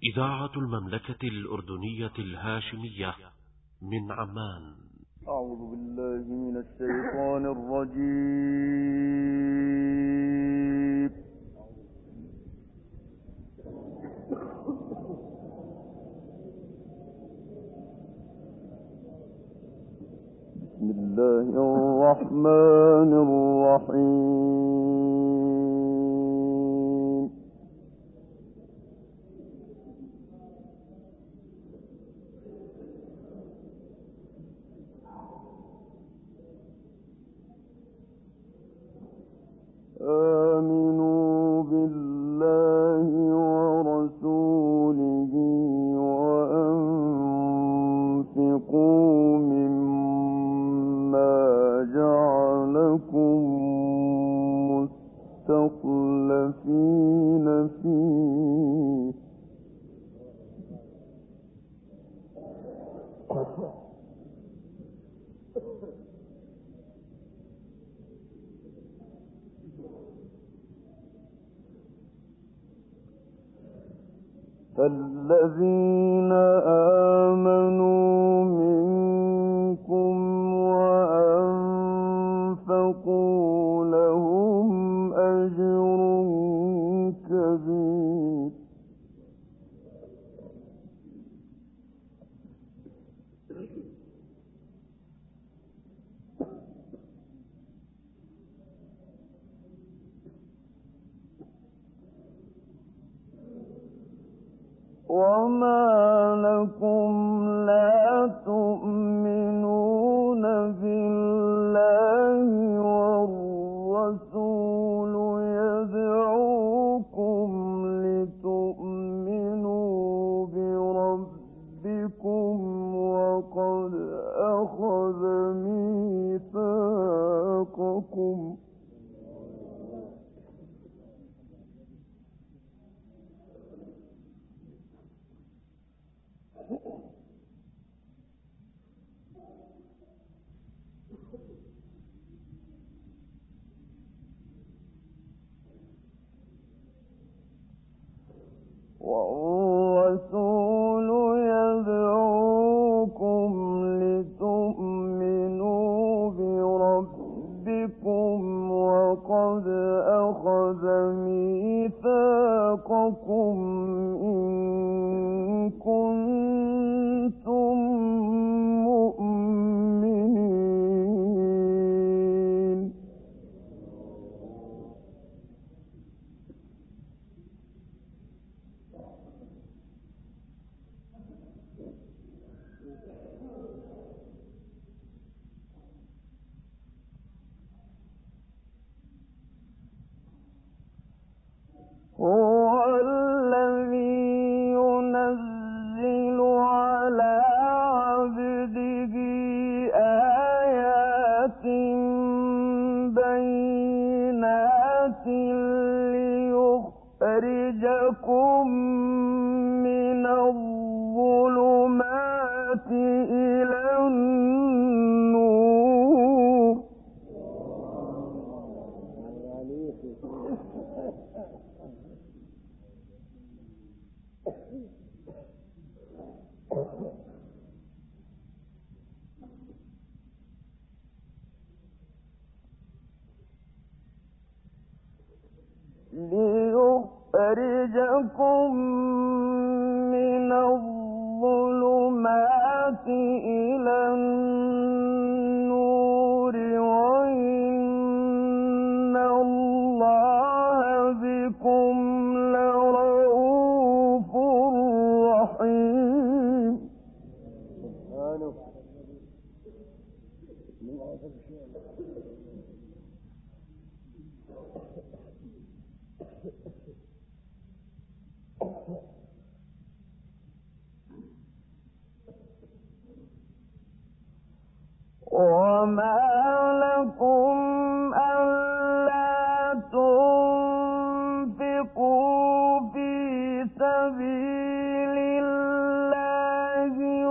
إذاعة المملكة الأردنية الهاشمية من عمان. أعوذ بالله من الشيطان الرجيم. بسم الله الرحمن الرحيم. آمنوا بالله ورسوله وأنفقوا مما جعلكم مستخلفين فيه فالذين آمنوا منكم وأنفقوا لهم أجر كبير. وما لكم لا تؤمنون بالله والرسول يدعوكم لتؤمنوا بربكم وقد أخذ ميثاقكم والرسول يدعوكم لتؤمنوا بربكم وقد أخذ ميثاقكم إن كنتم مؤمنين. هو الذي ينزل على عبده آيات بينات ليخرجكم من الظلمات إلى النور. ليخرجكم من الظلمات إلى النور وإن الله بكم لرؤوف رحيم. وما لكم ألا تنفقوا في سبيل الله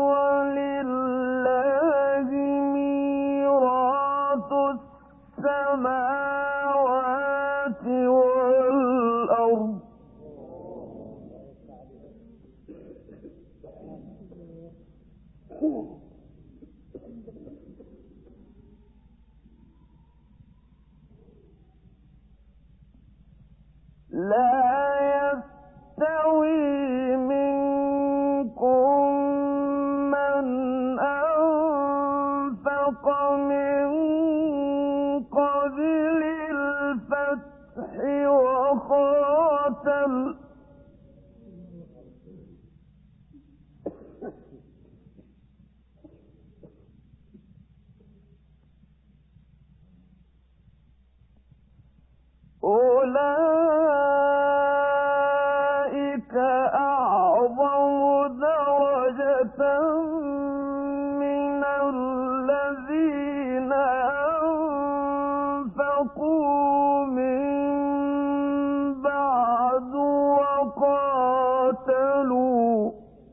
ولله ميراث السماوات والأرض قاتلوا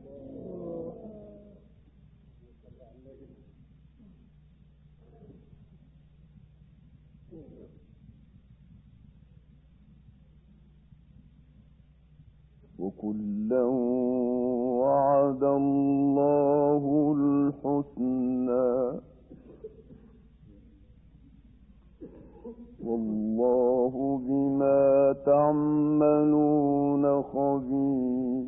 وكلا وعد الله الحسنى والله بما تعملون خبير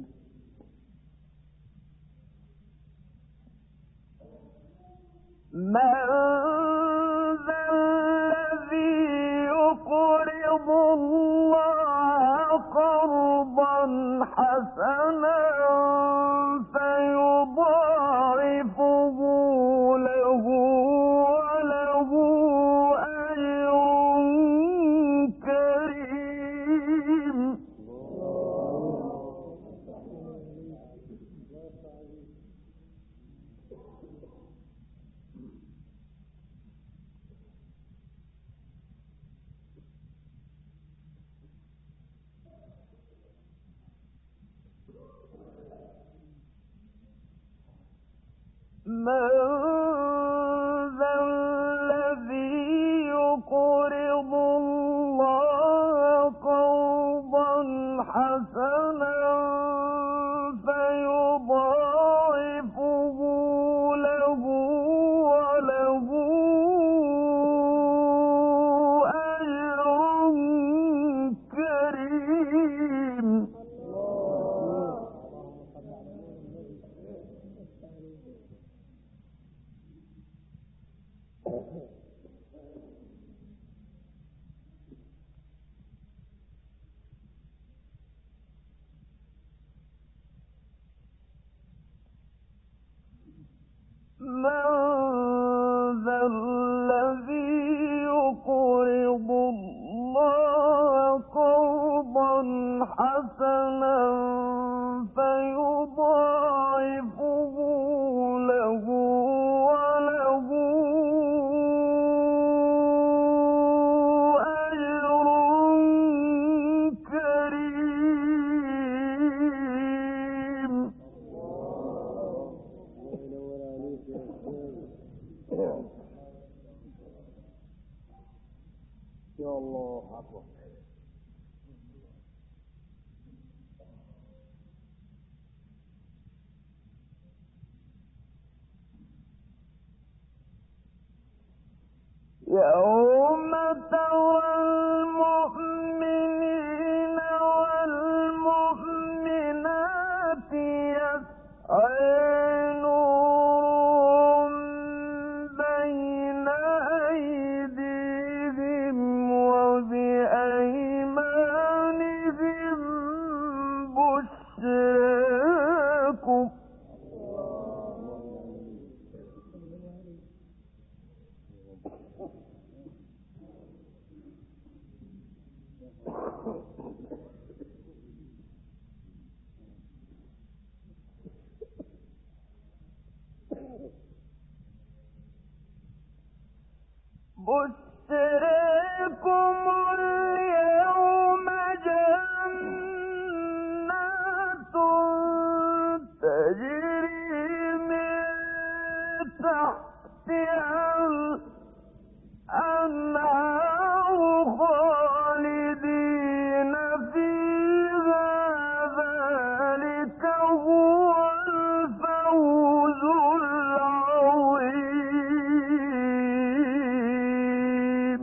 من ذا الذي يقرض الله قرضا حسنا فيضاعفه له وله أجر كريم من ذا الذي يقرض الله قرضا حسنا فيضاعفه له وله أجر كريم من ذا الذي يقرض الله قرضا حسنا فيضاعفه له وله أجر كريم يا الله أكبر يوم ترى المؤمنين والمؤمنات يسعى نورهم بين أيديهم وبأيمانهم بشراكم بشراكم اليوم جنات تجري من تحتها الأنهار خالدين فيها ذلك هو الفوز العظيم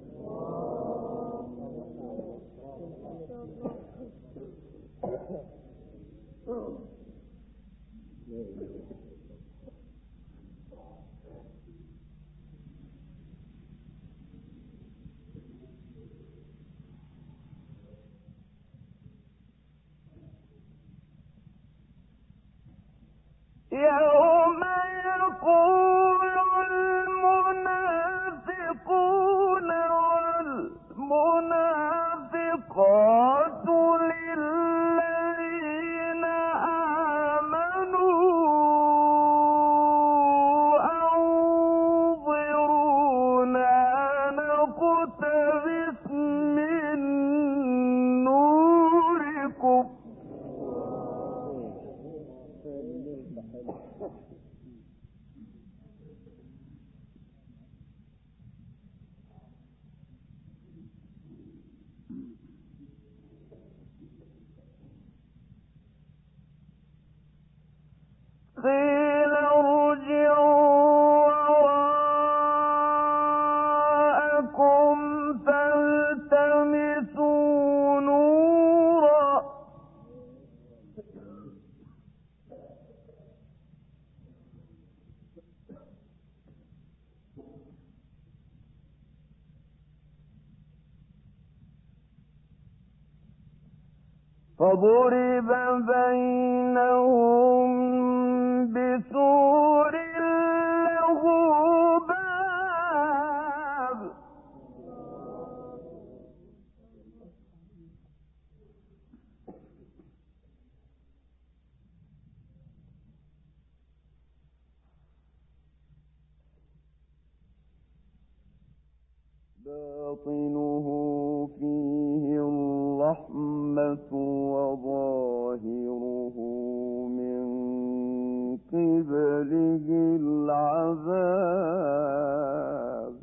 يوم يقول المنافقون والمنافقات للذين آمنوا أنظرونا نقتبس من نوركم قيل ارجعوا وراءكم فالتمسوا نورا فضرب بينهم بسور له باب باطنه فيه الرحمة وظاهره من قبله العذاب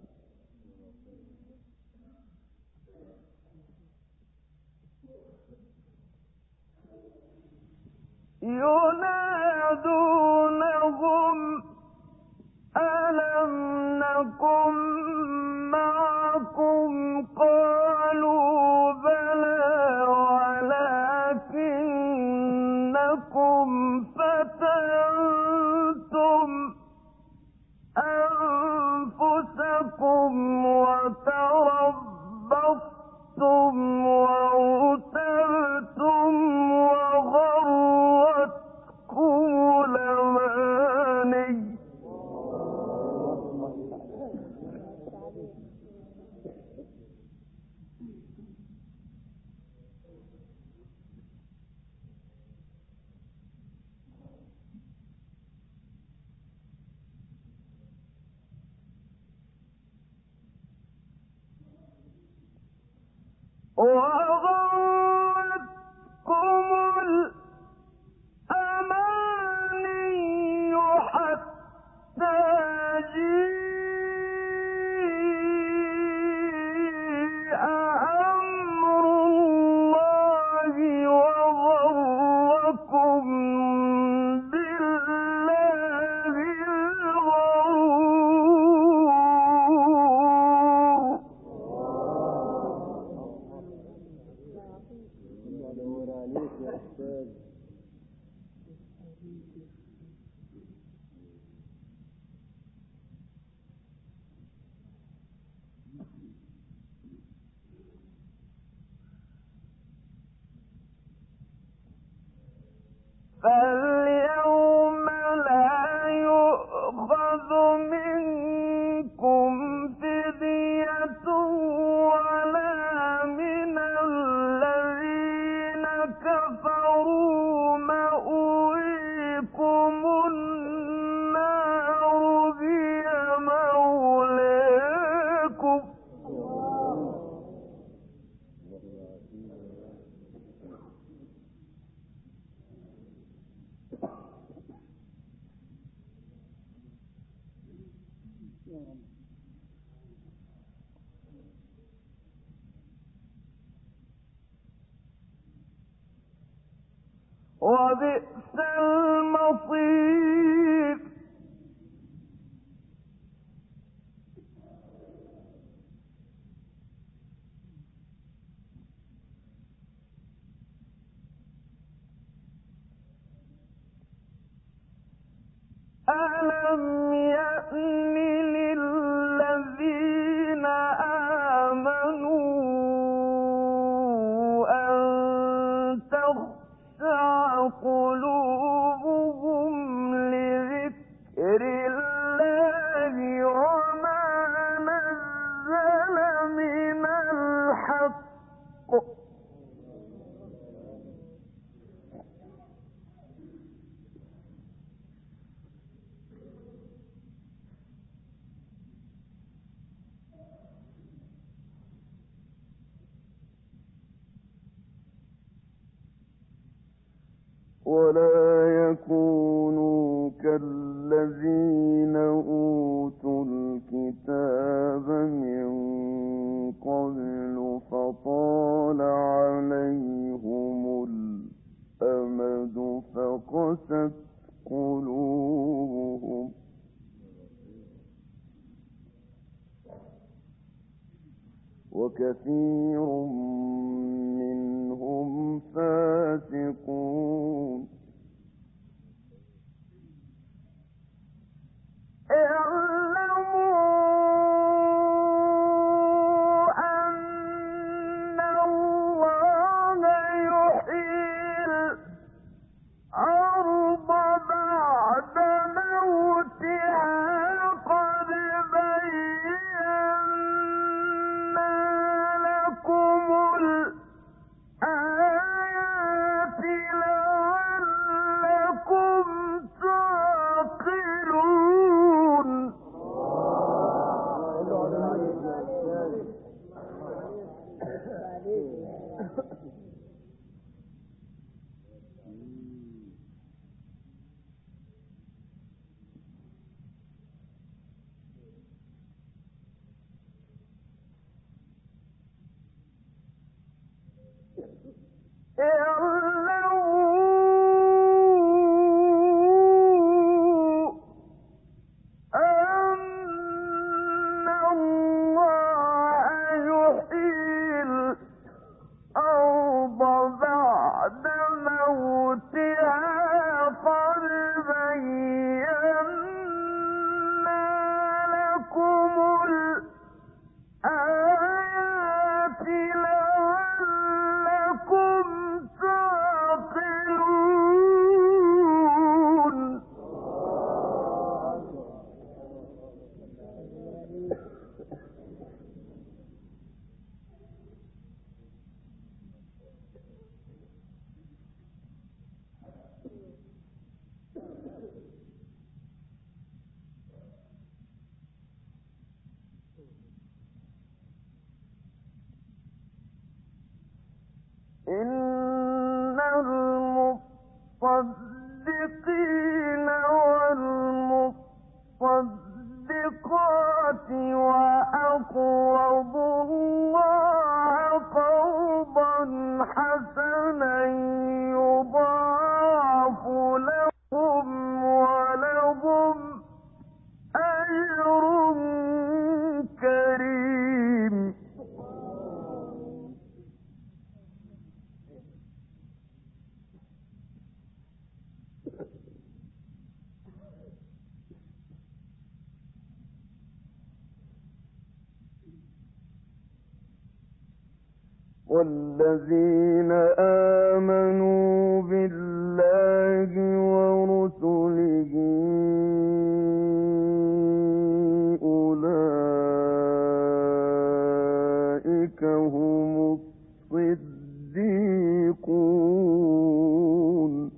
ينادونهم ألم نكن معكم قالوا بلى ولكنكم فتنتم أنفسكم وتربصتم وارتبتم وغرتكم الأماني وغرتكم الأماني حتى جاء أمر الله وغركم بالله الغرور فاليوم لا يؤخذ منكم فدية ولا من الذين كفروا مأويكم النار هي مولاكم وبئس المصير ألم يأن للذين آمنوا أن تخشع قلوبهم لذكر الله وما نزل من الحق ولا يكونوا والذين آمنوا بالله ورسله أولئك هم الصديقون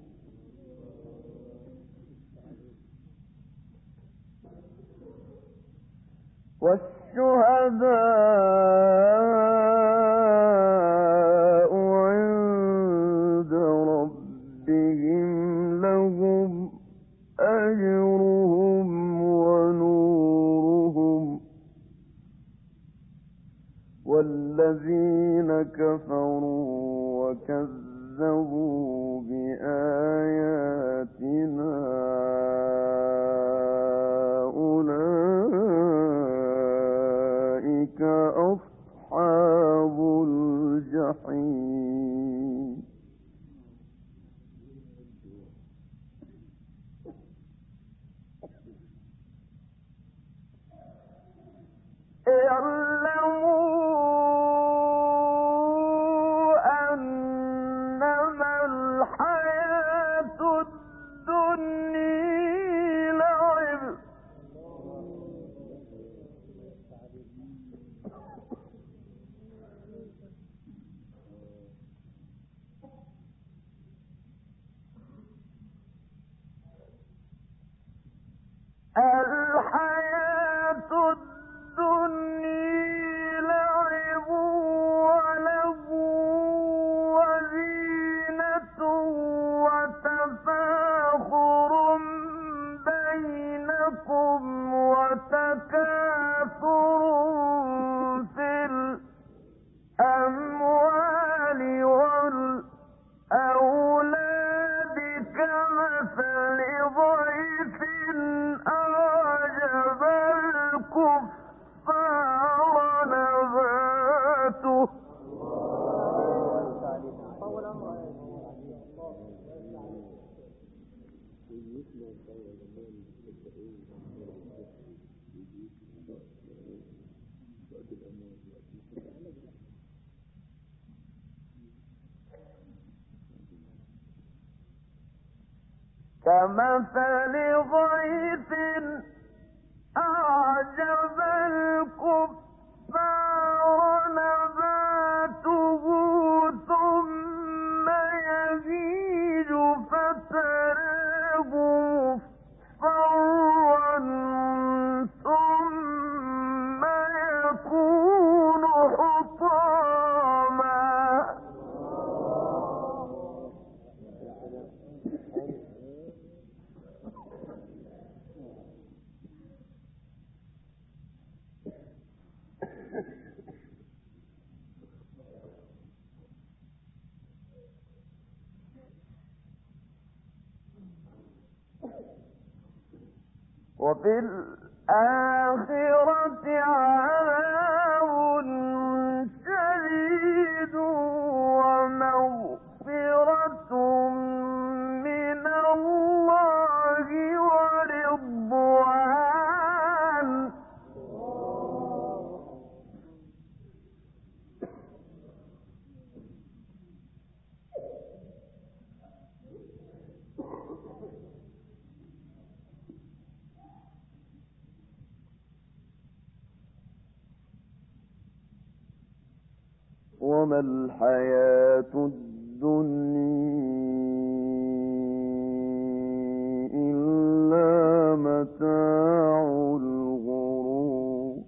والشهداء عند ربهم لهم أجرهم ونورهم والذين كفروا وكذبوا بآياتنا أولئك أصحاب الجحيم اعلموا أنما الحياة الدنيا لعب الحياة الدنيا لعب ولهو وزينة وتفاخر بينكم وتكاثر في الأموال والأولاد كمثل ضيف أعجب الكفار نباته كمثل غيث أعجب الكفار نباته ثم يهيج فتراه مصفرا ثم يكون حطاما وفي الآخرة عذاب شديد ومغفرة من الله ورضوان وما الحياة الدنيا إلا متاع الغرور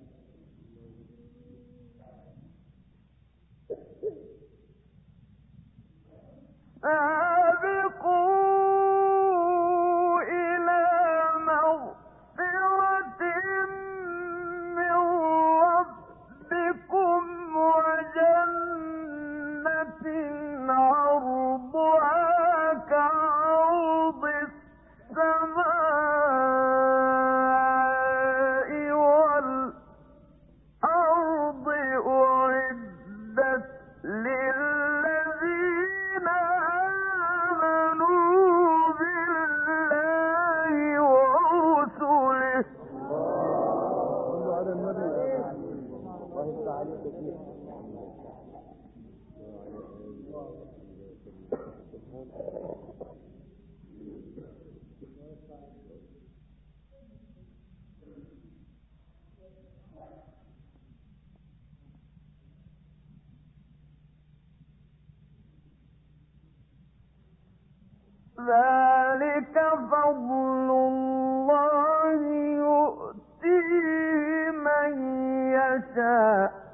سابقوا إلى مغفرة من ربكم وجنة عرضها ذلك فضل الله يؤتيه من يشاء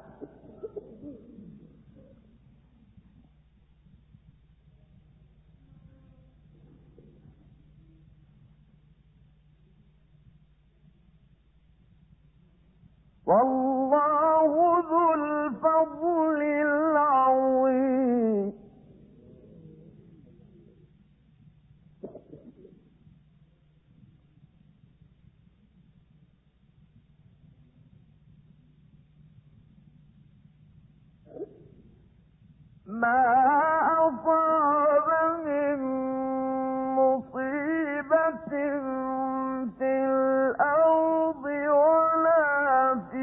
والله ذو الفضل العظيم ما أصاب من مصيبة في الأرض ولا في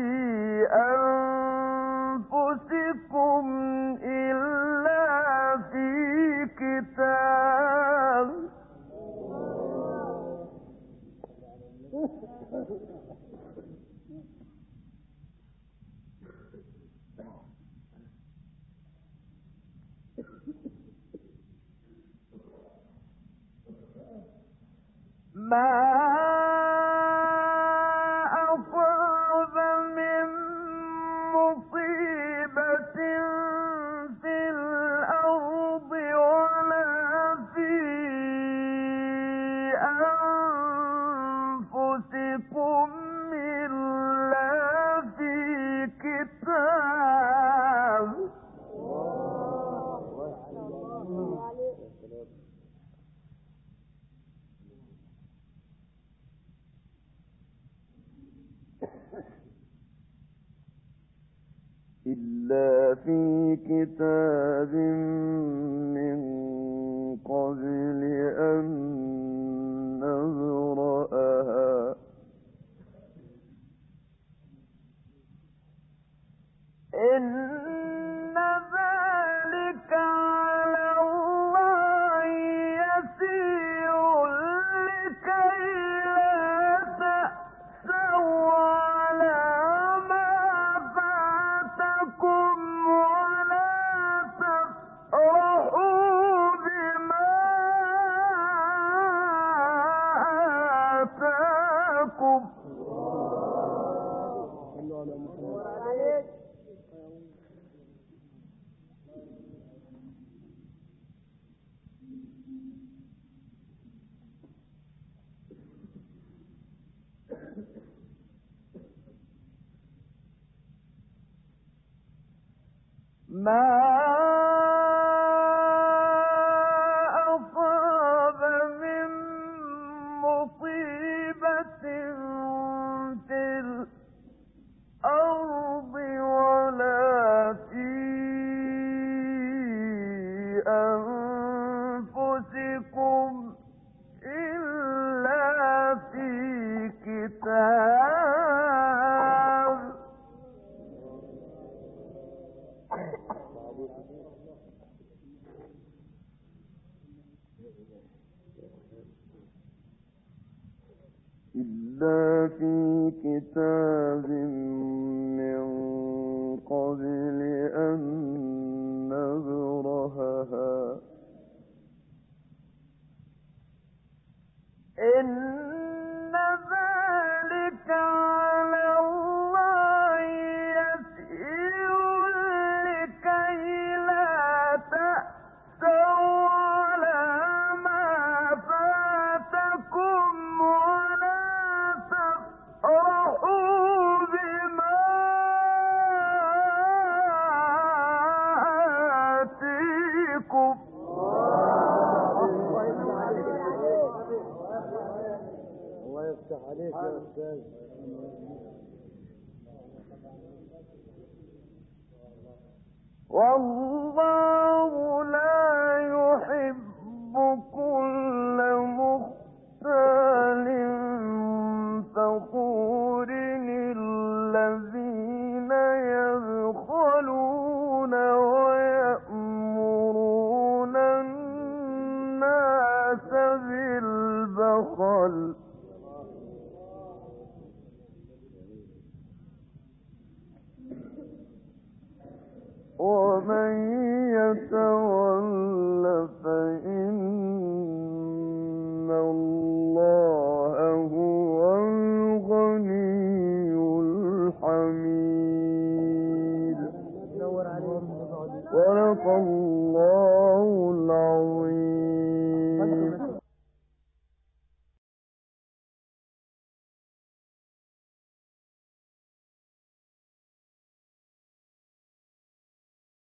أنفسكم إلا في كتاب ما أصاب من مصيبة في الأرض ولا في أنفسكم إلا في كتاب إلا في كتاب من قبل أن نبرأها إن ذلك على الله يسير لكي لا تأسوا على ما فاتكم ولا تفرحوا بما آتاكم ما أصاب من مصيبة في الأرض ولا في أنفسكم إلا في كتاب إلا في كتاب من قبل أن نبرهها إن ذلك على الله يسير لكي لا تأسوا على ما فاتكم ولا تفرحوا بما آتيكم الله يفتح عليك يا أستاذ. والله لا يحب كل مختال فخور الذين يبخلون ويأمرون دخل ومن يتول فإن الله هو الغني الحميد. صدق الله العظيم.